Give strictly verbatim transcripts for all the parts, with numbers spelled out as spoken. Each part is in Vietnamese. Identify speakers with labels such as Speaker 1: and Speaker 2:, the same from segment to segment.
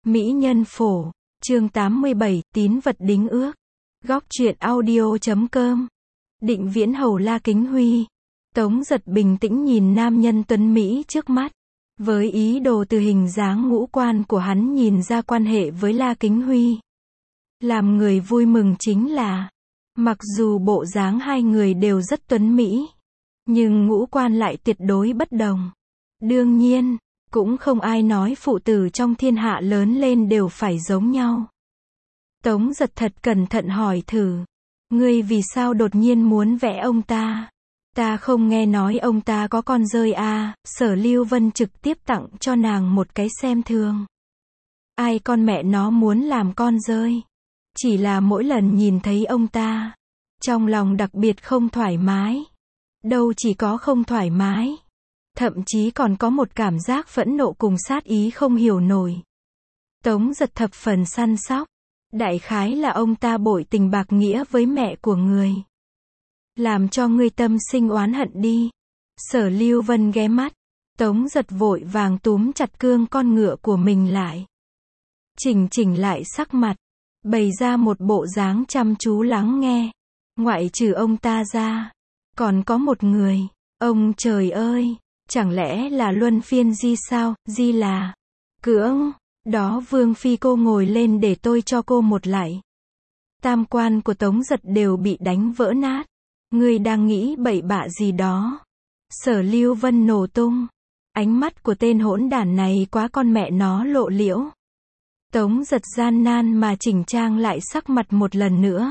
Speaker 1: Mỹ nhân phổ, chương tám mươi bảy, tín vật đính ước. Góc truyện audio chấm com. Định Viễn hầu La Kính Huy. Tống Giật bình tĩnh nhìn nam nhân tuấn Mỹ trước mắt. Với ý đồ từ hình dáng ngũ quan của hắn nhìn ra quan hệ với La Kính Huy. Làm người vui mừng chính là, mặc dù bộ dáng hai người đều rất tuấn Mỹ, nhưng ngũ quan lại tuyệt đối bất đồng. Đương nhiên, cũng không ai nói phụ tử trong thiên hạ lớn lên đều phải giống nhau. Tống Giật thật cẩn thận hỏi thử, ngươi vì sao đột nhiên muốn vẽ ông ta? Ta không nghe nói ông ta có con rơi à? Sở Lưu Vân trực tiếp tặng cho nàng một cái xem thường. Ai con mẹ nó muốn làm con rơi? Chỉ là mỗi lần nhìn thấy ông ta, trong lòng đặc biệt không thoải mái. Đâu chỉ có không thoải mái, thậm chí còn có một cảm giác phẫn nộ cùng sát ý không hiểu nổi. Tống Giật thập phần săn sóc. Đại khái là ông ta bội tình bạc nghĩa với mẹ của người, làm cho ngươi tâm sinh oán hận đi. Sở Lưu Vân ghé mắt. Tống Giật vội vàng túm chặt cương con ngựa của mình lại, chỉnh chỉnh lại sắc mặt, bày ra một bộ dáng chăm chú lắng nghe. Ngoại trừ ông ta ra, còn có một người. Ông trời ơi, chẳng lẽ là luân phiên di sao? Di là cưỡng. Đó Vương Phi, cô ngồi lên để tôi cho cô một lạy. Tam quan của Tống Giật đều bị đánh vỡ nát. Ngươi đang nghĩ bậy bạ gì đó? Sở Lưu Vân nổ tung. Ánh mắt của tên hỗn đản này quá con mẹ nó lộ liễu. Tống Giật gian nan mà chỉnh trang lại sắc mặt một lần nữa.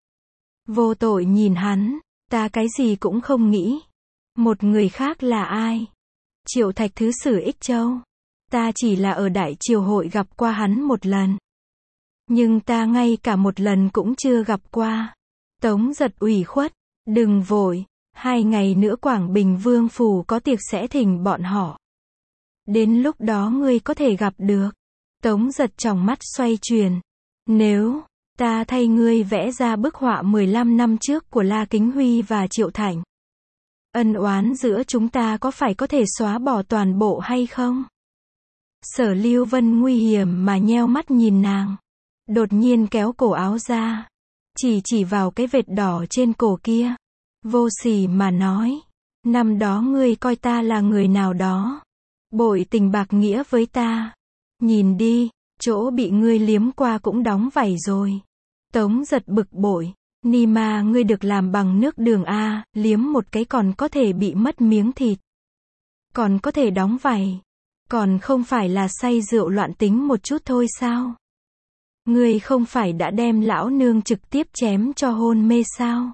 Speaker 1: Vô tội nhìn hắn, ta cái gì cũng không nghĩ. Một người khác là ai? Triệu Thạch Thứ Sử Ích Châu. Ta chỉ là ở Đại Triều Hội gặp qua hắn một lần. Nhưng ta ngay cả một lần cũng chưa gặp qua. Tống Giật ủy khuất. Đừng vội, hai ngày nữa Quảng Bình Vương Phủ có tiệc sẽ thỉnh bọn họ. Đến lúc đó ngươi có thể gặp được. Tống Giật tròng mắt xoay chuyển. Nếu ta thay ngươi vẽ ra bức họa mười lăm năm trước của La Kính Huy và Triệu Thành, ân oán giữa chúng ta có phải có thể xóa bỏ toàn bộ hay không? Sở Lưu Vân nguy hiểm mà nheo mắt nhìn nàng. Đột nhiên kéo cổ áo ra, chỉ chỉ vào cái vệt đỏ trên cổ kia. Vô sỉ mà nói, năm đó ngươi coi ta là người nào đó, bội tình bạc nghĩa với ta. Nhìn đi, chỗ bị ngươi liếm qua cũng đóng vảy rồi. Tống Giật bực bội. Ni ma, ngươi được làm bằng nước đường a, liếm một cái còn có thể bị mất miếng thịt, còn có thể đóng vảy, còn không phải là say rượu loạn tính một chút thôi sao? Ngươi không phải đã đem lão nương trực tiếp chém cho hôn mê sao?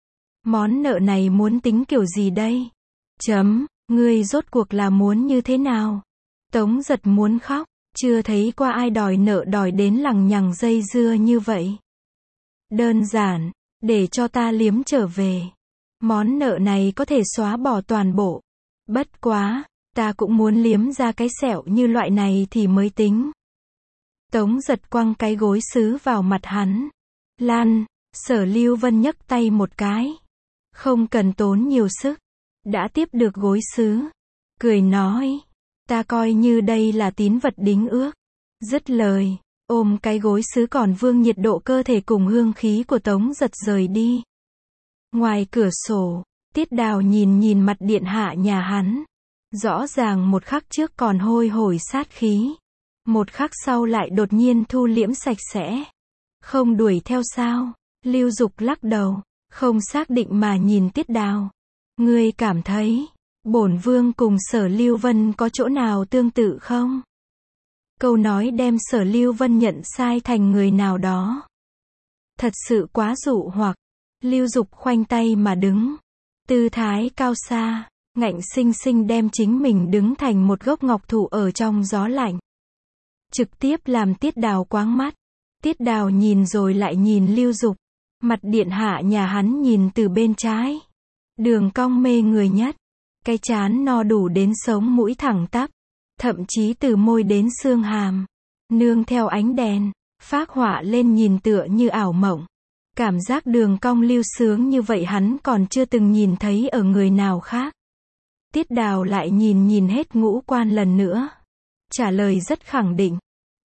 Speaker 1: Món nợ này muốn tính kiểu gì đây? Chấm, ngươi rốt cuộc là muốn như thế nào? Tống Giật muốn khóc, chưa thấy qua ai đòi nợ đòi đến lằng nhằng dây dưa như vậy. Đơn giản, để cho ta liếm trở về. Món nợ này có thể xóa bỏ toàn bộ. Bất quá, ta cũng muốn liếm ra cái sẹo như loại này thì mới tính. Tống Giật quăng cái gối sứ vào mặt hắn. Lan, Sở Lưu Vân nhấc tay một cái. Không cần tốn nhiều sức. Đã tiếp được gối sứ. Cười nói, ta coi như đây là tín vật đính ước. Dứt lời, ôm cái gối sứ còn vương nhiệt độ cơ thể cùng hương khí của Tống Giật rời đi. Ngoài cửa sổ, Tiết Đào nhìn nhìn mặt điện hạ nhà hắn. Rõ ràng một khắc trước còn hôi hổi sát khí, một khắc sau lại đột nhiên thu liễm sạch sẽ. Không đuổi theo sao? Lưu Dục lắc đầu, không xác định mà nhìn Tiết Đào. Ngươi cảm thấy, bổn vương cùng Sở Lưu Vân có chỗ nào tương tự không? Câu nói đem Sở Lưu Vân nhận sai thành người nào đó. Thật sự quá dụ hoặc. Lưu Dục khoanh tay mà đứng. Tư thái cao xa, ngạnh sinh sinh đem chính mình đứng thành một gốc ngọc thụ ở trong gió lạnh. Trực tiếp làm Tiết Đào quáng mắt. Tiết Đào nhìn rồi lại nhìn Lưu Dục. Mặt điện hạ nhà hắn nhìn từ bên trái. Đường cong mê người nhất. Cái trán no đủ đến sống mũi thẳng tắp. Thậm chí từ môi đến xương hàm, nương theo ánh đèn, phác họa lên nhìn tựa như ảo mộng. Cảm giác đường cong lưu sướng như vậy hắn còn chưa từng nhìn thấy ở người nào khác. Tiết Đào lại nhìn nhìn hết ngũ quan lần nữa. Trả lời rất khẳng định.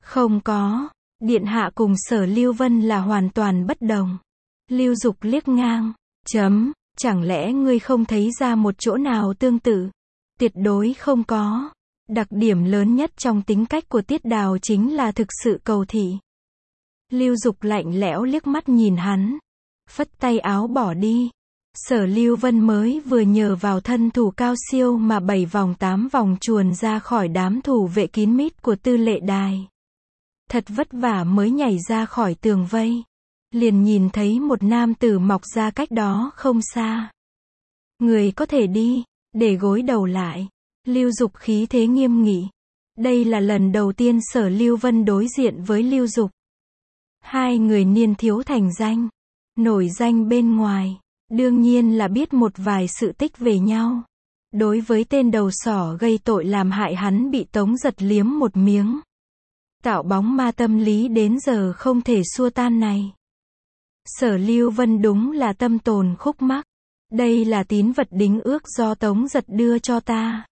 Speaker 1: Không có, điện hạ cùng Sở Lưu Vân là hoàn toàn bất đồng. Lưu Dục liếc ngang, chấm, chẳng lẽ ngươi không thấy ra một chỗ nào tương tự? Tuyệt đối không có. Đặc điểm lớn nhất trong tính cách của Tiết Đào chính là thực sự cầu thị. Lưu Dục lạnh lẽo liếc mắt nhìn hắn, phất tay áo bỏ đi. Sở Lưu Vân mới vừa nhờ vào thân thủ cao siêu mà bảy vòng tám vòng chuồn ra khỏi đám thủ vệ kín mít của Tư Lệ Đài. Thật vất vả mới nhảy ra khỏi tường vây. Liền nhìn thấy một nam tử mọc ra cách đó không xa. Người có thể đi, để gối đầu lại. Lưu Dục khí thế nghiêm nghị. Đây là lần đầu tiên Sở Lưu Vân đối diện với Lưu Dục. Hai người niên thiếu thành danh, nổi danh bên ngoài, đương nhiên là biết một vài sự tích về nhau. Đối với tên đầu sỏ gây tội làm hại hắn bị Tống Giật liếm một miếng, tạo bóng ma tâm lý đến giờ không thể xua tan này. Sở Lưu Vân đúng là tâm tồn khúc mắc. Đây là tín vật đính ước do Tống Giật đưa cho ta.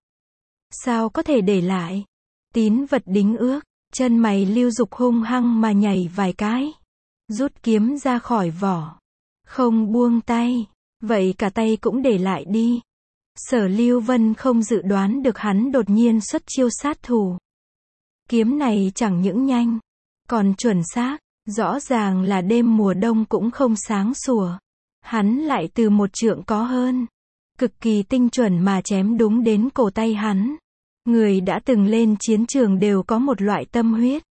Speaker 1: Sao có thể để lại? Tín vật đính ước, chân mày Lưu Dục hung hăng mà nhảy vài cái. Rút kiếm ra khỏi vỏ. Không buông tay. Vậy cả tay cũng để lại đi. Sở Lưu Vân không dự đoán được hắn đột nhiên xuất chiêu sát thủ. Kiếm này chẳng những nhanh, còn chuẩn xác. Rõ ràng là đêm mùa đông cũng không sáng sủa. Hắn lại từ một trượng có hơn. Cực kỳ tinh chuẩn mà chém đúng đến cổ tay hắn. Người đã từng lên chiến trường đều có một loại tâm huyết.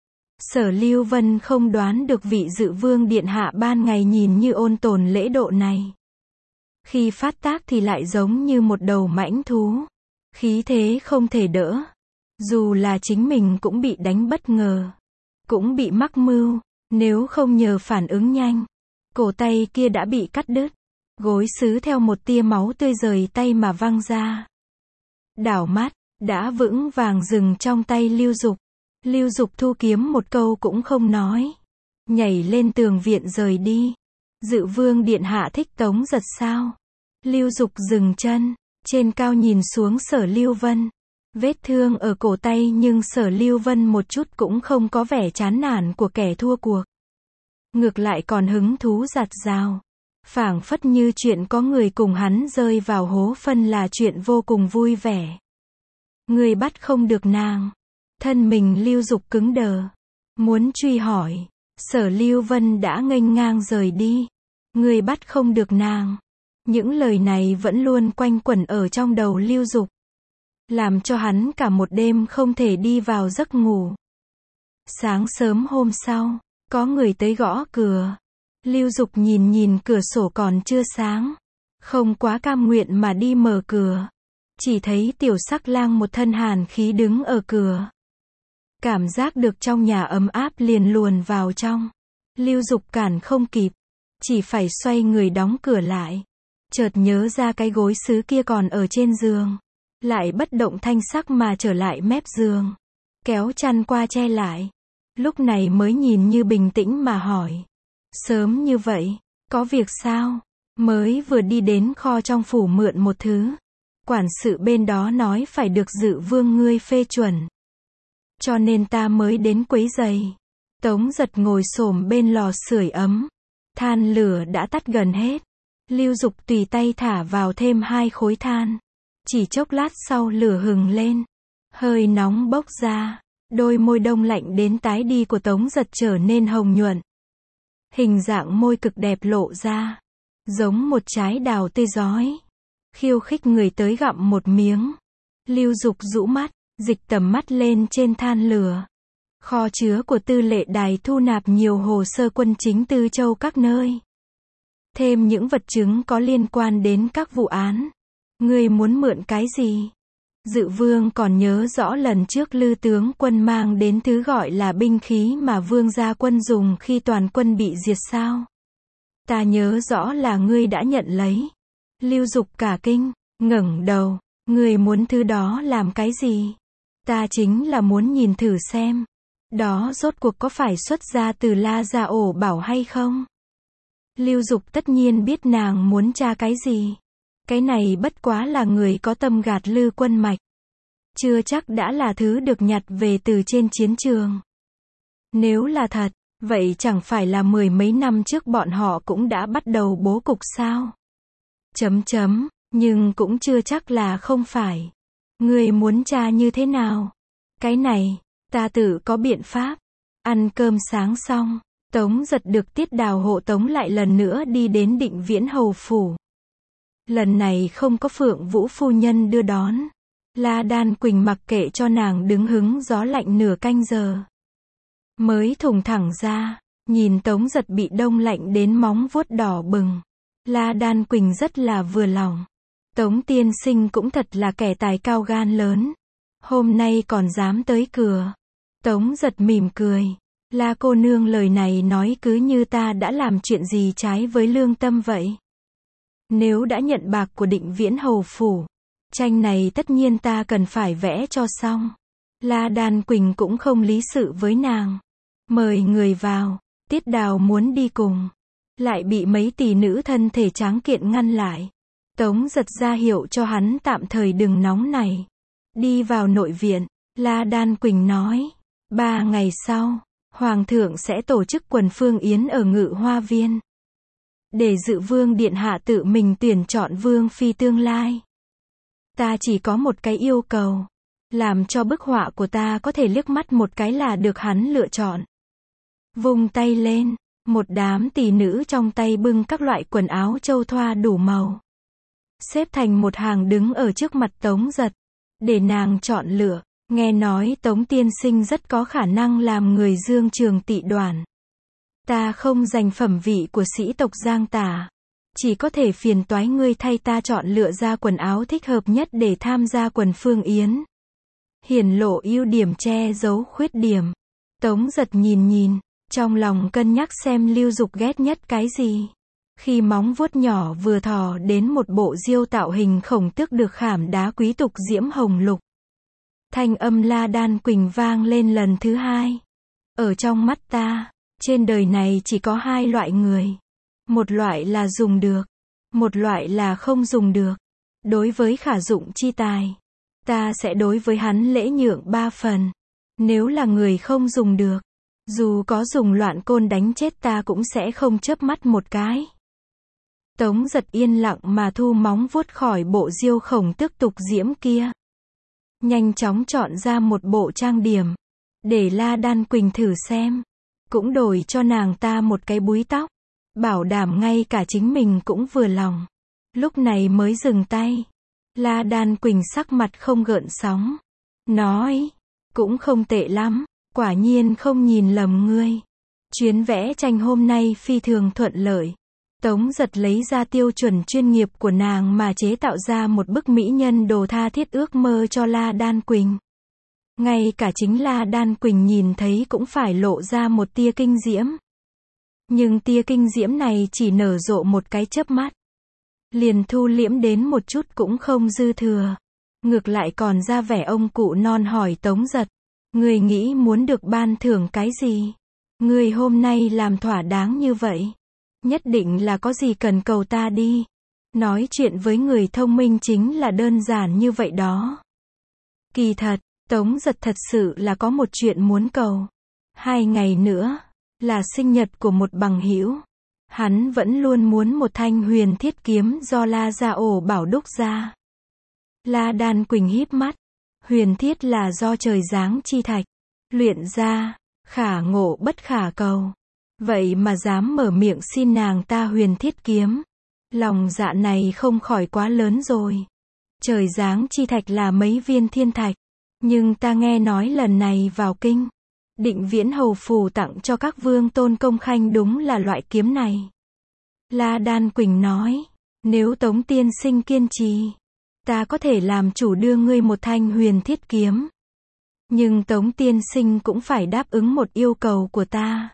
Speaker 1: Sở Lưu Vân không đoán được vị Dự Vương điện hạ ban ngày nhìn như ôn tồn lễ độ này. Khi phát tác thì lại giống như một đầu mãnh thú. Khí thế không thể đỡ. Dù là chính mình cũng bị đánh bất ngờ. Cũng bị mắc mưu. Nếu không nhờ phản ứng nhanh, cổ tay kia đã bị cắt đứt. Gối sứ theo một tia máu tươi rời tay mà văng ra. Đảo mắt, đã vững vàng dừng trong tay Lưu Dục. Lưu Dục thu kiếm một câu cũng không nói. Nhảy lên tường viện rời đi. Dự Vương điện hạ thích Tống Giật sao? Lưu Dục dừng chân, trên cao nhìn xuống Sở Lưu Vân. Vết thương ở cổ tay nhưng Sở Lưu Vân một chút cũng không có vẻ chán nản của kẻ thua cuộc. Ngược lại còn hứng thú rạt rào. Phảng phất như chuyện có người cùng hắn rơi vào hố phân là chuyện vô cùng vui vẻ. Người bắt không được nàng. Thân mình Lưu Dục cứng đờ. Muốn truy hỏi. Sở Lưu Vân đã nghênh ngang rời đi. Người bắt không được nàng. Những lời này vẫn luôn quanh quẩn ở trong đầu Lưu Dục. Làm cho hắn cả một đêm không thể đi vào giấc ngủ. Sáng sớm hôm sau, có người tới gõ cửa. Lưu Dục nhìn nhìn cửa sổ còn chưa sáng. Không quá cam nguyện mà đi mở cửa. Chỉ thấy Tiểu Sắc Lang một thân hàn khí đứng ở cửa. Cảm giác được trong nhà ấm áp liền luồn vào trong. Lưu Dục cản không kịp. Chỉ phải xoay người đóng cửa lại. Chợt nhớ ra cái gối sứ kia còn ở trên giường. Lại bất động thanh sắc mà trở lại mép giường. Kéo chăn qua che lại. Lúc này mới nhìn như bình tĩnh mà hỏi. Sớm như vậy, có việc sao? Mới vừa đi đến kho trong phủ mượn một thứ. Quản sự bên đó nói phải được Dự Vương ngươi phê chuẩn. Cho nên ta mới đến quấy giày. Tống Giật ngồi xổm bên lò sưởi ấm. Than lửa đã tắt gần hết. Lưu Dục tùy tay thả vào thêm hai khối than. Chỉ chốc lát sau lửa hừng lên. Hơi nóng bốc ra. Đôi môi đông lạnh đến tái đi của Tống Giật trở nên hồng nhuận. Hình dạng môi cực đẹp lộ ra. Giống một trái đào tươi rói. Khiêu khích người tới gặm một miếng. Lưu Dục rũ mắt, dịch tầm mắt lên trên than lửa. Kho chứa của Tư Lệ Đài thu nạp nhiều hồ sơ quân chính Tư Châu các nơi. Thêm những vật chứng có liên quan đến các vụ án. Ngươi muốn mượn cái gì? Dự Vương còn nhớ rõ lần trước Lư tướng quân mang đến thứ gọi là binh khí mà Vương gia quân dùng khi toàn quân bị diệt sao? Ta nhớ rõ là ngươi đã nhận lấy. Lưu Dục cả kinh, ngẩng đầu. Ngươi muốn thứ đó làm cái gì? Ta chính là muốn nhìn thử xem. Đó rốt cuộc có phải xuất ra từ La Gia Ổ Bảo hay không? Lưu Dục tất nhiên biết nàng muốn tra cái gì. Cái này bất quá là người có tâm gạt Lư Quân Mạch. Chưa chắc đã là thứ được nhặt về từ trên chiến trường. Nếu là thật, vậy chẳng phải là mười mấy năm trước bọn họ cũng đã bắt đầu bố cục sao? Chấm chấm, nhưng cũng chưa chắc là không phải. Ngươi muốn tra như thế nào? Cái này, ta tự có biện pháp. Ăn cơm sáng xong, Tống Giật được Tiết Đào hộ tống lại lần nữa đi đến Định Viễn hầu phủ. Lần này không có Phượng Vũ phu nhân đưa đón. La Đan Quỳnh mặc kệ cho nàng đứng hứng gió lạnh nửa canh giờ. Mới thùng thẳng ra, nhìn Tống Giật bị đông lạnh đến móng vuốt đỏ bừng. La Đan Quỳnh rất là vừa lòng. Tống tiên sinh cũng thật là kẻ tài cao gan lớn. Hôm nay còn dám tới cửa. Tống Giật mỉm cười. La cô nương lời này nói cứ như ta đã làm chuyện gì trái với lương tâm vậy. Nếu đã nhận bạc của Định Viễn hầu phủ, tranh này tất nhiên ta cần phải vẽ cho xong. La Đan Quỳnh cũng không lý sự với nàng. Mời người vào. Tiết Đào muốn đi cùng, lại bị mấy tỷ nữ thân thể tráng kiện ngăn lại. Tống Giật ra hiệu cho hắn tạm thời đừng nóng này. Đi vào nội viện, La Đan Quỳnh nói. Ba ngày sau, Hoàng thượng sẽ tổ chức quần phương yến ở Ngự Hoa Viên. Để Dự Vương Điện Hạ tự mình tuyển chọn Vương Phi tương lai. Ta chỉ có một cái yêu cầu. Làm cho bức họa của ta có thể liếc mắt một cái là được hắn lựa chọn. Vung tay lên, một đám tỷ nữ trong tay bưng các loại quần áo châu thoa đủ màu. Xếp thành một hàng đứng ở trước mặt Tống Giật. Để nàng chọn lựa. Nghe nói Tống tiên sinh rất có khả năng làm người Dương Trường tị đoàn. Ta không giành phẩm vị của sĩ tộc Giang Tả. Chỉ có thể phiền toái ngươi thay ta chọn lựa ra quần áo thích hợp nhất để tham gia quần phương yến. Hiển lộ ưu điểm che giấu khuyết điểm. Tống Giật nhìn nhìn, trong lòng cân nhắc xem Lưu Dục ghét nhất cái gì. Khi móng vuốt nhỏ vừa thò đến một bộ diêu tạo hình khổng tước được khảm đá quý tộc diễm hồng lục. Thanh âm La Đan Quỳnh vang lên lần thứ hai. Ở trong mắt ta, trên đời này chỉ có hai loại người. Một loại là dùng được, một loại là không dùng được. Đối với khả dụng chi tài, ta sẽ đối với hắn lễ nhượng ba phần. Nếu là người không dùng được, dù có dùng loạn côn đánh chết ta cũng sẽ không chớp mắt một cái. Tống Giật yên lặng mà thu móng vuốt khỏi bộ diêu khổng tước tục diễm kia. Nhanh chóng chọn ra một bộ trang điểm. Để La Đan Quỳnh thử xem. Cũng đổi cho nàng ta một cái búi tóc. Bảo đảm ngay cả chính mình cũng vừa lòng. Lúc này mới dừng tay. La Đan Quỳnh sắc mặt không gợn sóng. Nói. Cũng không tệ lắm. Quả nhiên không nhìn lầm ngươi. Chuyến vẽ tranh hôm nay phi thường thuận lợi. Tống Giật lấy ra tiêu chuẩn chuyên nghiệp của nàng mà chế tạo ra một bức mỹ nhân đồ tha thiết ước mơ cho La Đan Quỳnh. Ngay cả chính La Đan Quỳnh nhìn thấy cũng phải lộ ra một tia kinh diễm. Nhưng tia kinh diễm này chỉ nở rộ một cái chớp mắt. Liền thu liễm đến một chút cũng không dư thừa. Ngược lại còn ra vẻ ông cụ non hỏi Tống Giật. Ngươi nghĩ muốn được ban thưởng cái gì? Ngươi hôm nay làm thỏa đáng như vậy. Nhất định là có gì cần cầu ta đi. Nói chuyện với người thông minh chính là đơn giản như vậy đó. Kỳ thật, Tống Giật thật sự là có một chuyện muốn cầu. Hai ngày nữa, là sinh nhật của một bằng hữu. Hắn vẫn luôn muốn một thanh huyền thiết kiếm do La Gia Ổ bảo đúc ra. La Đan Quỳnh híp mắt. Huyền thiết là do trời giáng chi thạch. Luyện ra, khả ngộ bất khả cầu. Vậy mà dám mở miệng xin nàng ta huyền thiết kiếm. Lòng dạ này không khỏi quá lớn rồi. Trời giáng chi thạch là mấy viên thiên thạch. Nhưng ta nghe nói lần này vào kinh. Định Viễn hầu phủ tặng cho các vương tôn công khanh đúng là loại kiếm này. La Đan Quỳnh nói. Nếu Tống tiên sinh kiên trì, ta có thể làm chủ đưa ngươi một thanh huyền thiết kiếm. Nhưng Tống tiên sinh cũng phải đáp ứng một yêu cầu của ta.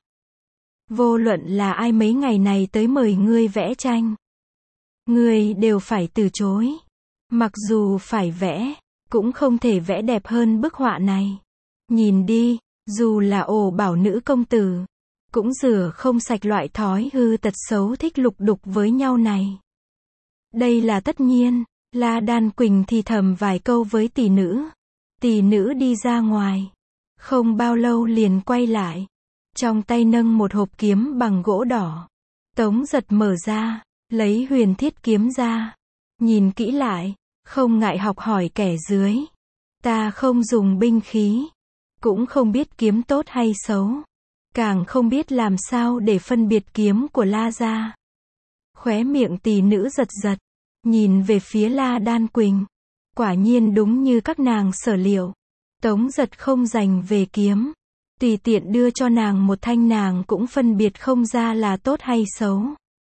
Speaker 1: Vô luận là ai mấy ngày này tới mời ngươi vẽ tranh, ngươi đều phải từ chối. Mặc dù phải vẽ, cũng không thể vẽ đẹp hơn bức họa này. Nhìn đi, dù là Ổ bảo nữ công tử, cũng rửa không sạch loại thói hư tật xấu thích lục đục với nhau này. Đây là tất nhiên. La Đan Quỳnh thì thầm vài câu với tỷ nữ. Tỷ nữ đi ra ngoài. Không bao lâu liền quay lại. trong tay nâng một hộp kiếm bằng gỗ đỏ. Tống Giật mở ra, lấy huyền thiết kiếm ra, nhìn kỹ lại, không ngại học hỏi kẻ dưới. Ta không dùng binh khí, cũng không biết kiếm tốt hay xấu, càng không biết làm sao để phân biệt kiếm của La gia. Khóe miệng tỷ nữ giật giật, nhìn về phía La Đan Quỳnh. Quả nhiên đúng như các nàng sở liệu. Tống Giật không dành về kiếm, tùy tiện đưa cho nàng một thanh nàng cũng phân biệt không ra là tốt hay xấu.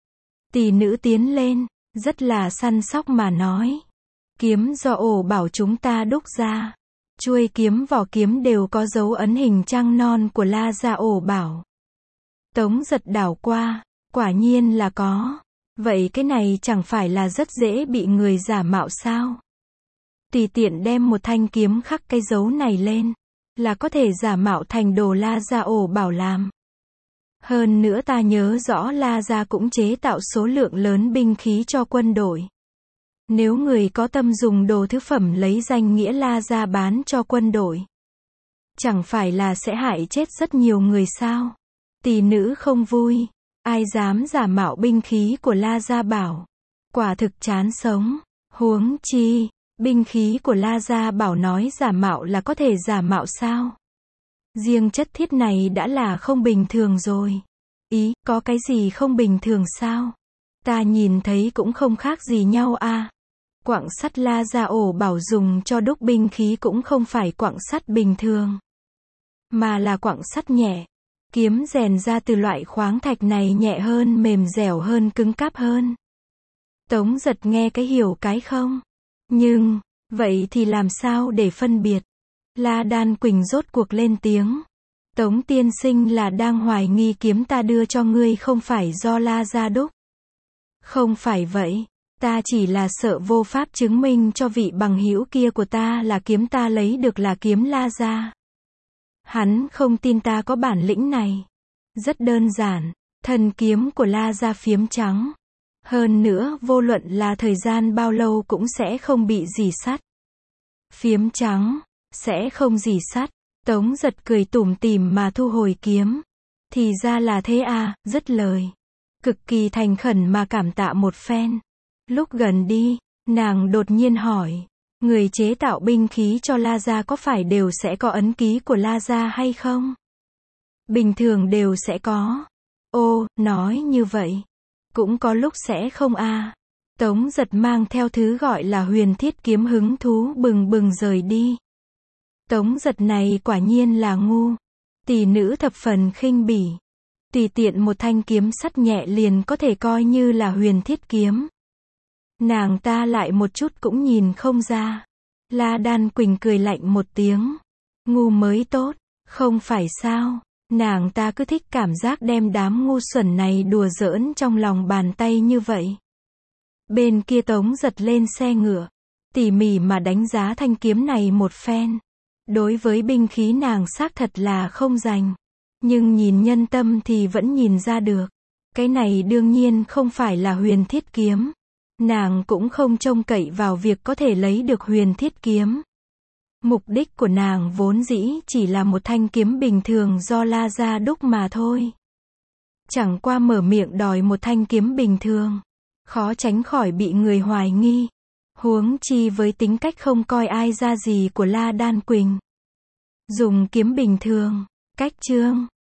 Speaker 1: Tỷ nữ tiến lên, rất là săn sóc mà nói. Kiếm do ổ bảo chúng ta đúc ra. Chuôi kiếm vỏ kiếm đều có dấu ấn hình trăng non của La gia ổ bảo. Tống Giật đảo qua, quả nhiên là có. Vậy cái này chẳng phải là rất dễ bị người giả mạo sao? Tùy tiện đem một thanh kiếm khắc cái dấu này lên, là có thể giả mạo thành đồ La gia ổ bảo làm. Hơn nữa ta nhớ rõ La gia cũng chế tạo số lượng lớn binh khí cho quân đội. Nếu người có tâm dùng đồ thứ phẩm lấy danh nghĩa La gia bán cho quân đội, chẳng phải là sẽ hại chết rất nhiều người sao? Tỷ nữ không vui. Ai dám giả mạo binh khí của La gia bảo. Quả thực chán sống. Huống chi, binh khí của La gia bảo nói giả mạo là có thể giả mạo sao? Riêng chất thiết này đã là không bình thường rồi. Ý, có cái gì không bình thường sao? Ta nhìn thấy cũng không khác gì nhau a. Quặng sắt La gia ổ bảo dùng cho đúc binh khí cũng không phải quặng sắt bình thường, mà là quặng sắt nhẹ. Kiếm rèn ra từ loại khoáng thạch này nhẹ hơn, mềm dẻo hơn, cứng cáp hơn. Tống Giật nghe cái hiểu cái không. Nhưng, vậy thì làm sao để phân biệt? La Đan Quỳnh rốt cuộc lên tiếng. Tống tiên sinh là đang hoài nghi kiếm ta đưa cho ngươi không phải do La gia đúc. Không phải vậy, ta chỉ là sợ vô pháp chứng minh cho vị bằng hữu kia của ta là kiếm ta lấy được là kiếm La gia. Hắn không tin ta có bản lĩnh này. Rất đơn giản, thân kiếm của La gia phiếm trắng. Hơn nữa, vô luận là thời gian bao lâu cũng sẽ không bị rỉ sắt. Phiếm trắng, sẽ không rỉ sắt. Tống Giật cười tủm tỉm mà thu hồi kiếm. Thì ra là thế à, dứt lời. Cực kỳ thành khẩn mà cảm tạ một phen. Lúc gần đi, nàng đột nhiên hỏi. Người chế tạo binh khí cho La gia có phải đều sẽ có ấn ký của La gia hay không? Bình thường đều sẽ có. Ô, nói như vậy. Cũng có lúc sẽ không a. À. Tống Giật mang theo thứ gọi là huyền thiết kiếm hứng thú bừng bừng rời đi. Tống Giật này quả nhiên là ngu. Tỷ nữ thập phần khinh bỉ. Tùy tiện một thanh kiếm sắt nhẹ liền có thể coi như là huyền thiết kiếm. Nàng ta lại một chút cũng nhìn không ra. La Đan Quỳnh cười lạnh một tiếng. Ngu mới tốt, không phải sao? Nàng ta cứ thích cảm giác đem đám ngu xuẩn này đùa giỡn trong lòng bàn tay như vậy. Bên kia Tống Giật lên xe ngựa, tỉ mỉ mà đánh giá thanh kiếm này một phen. Đối với binh khí nàng xác thật là không dành, nhưng nhìn nhân tâm thì vẫn nhìn ra được. Cái này đương nhiên không phải là huyền thiết kiếm. Nàng cũng không trông cậy vào việc có thể lấy được huyền thiết kiếm. Mục đích của nàng vốn dĩ chỉ là một thanh kiếm bình thường do La gia đúc mà thôi. Chẳng qua mở miệng đòi một thanh kiếm bình thường, khó tránh khỏi bị người hoài nghi. Huống chi với tính cách không coi ai ra gì của La Đan Quỳnh. Dùng kiếm bình thường, cách trương,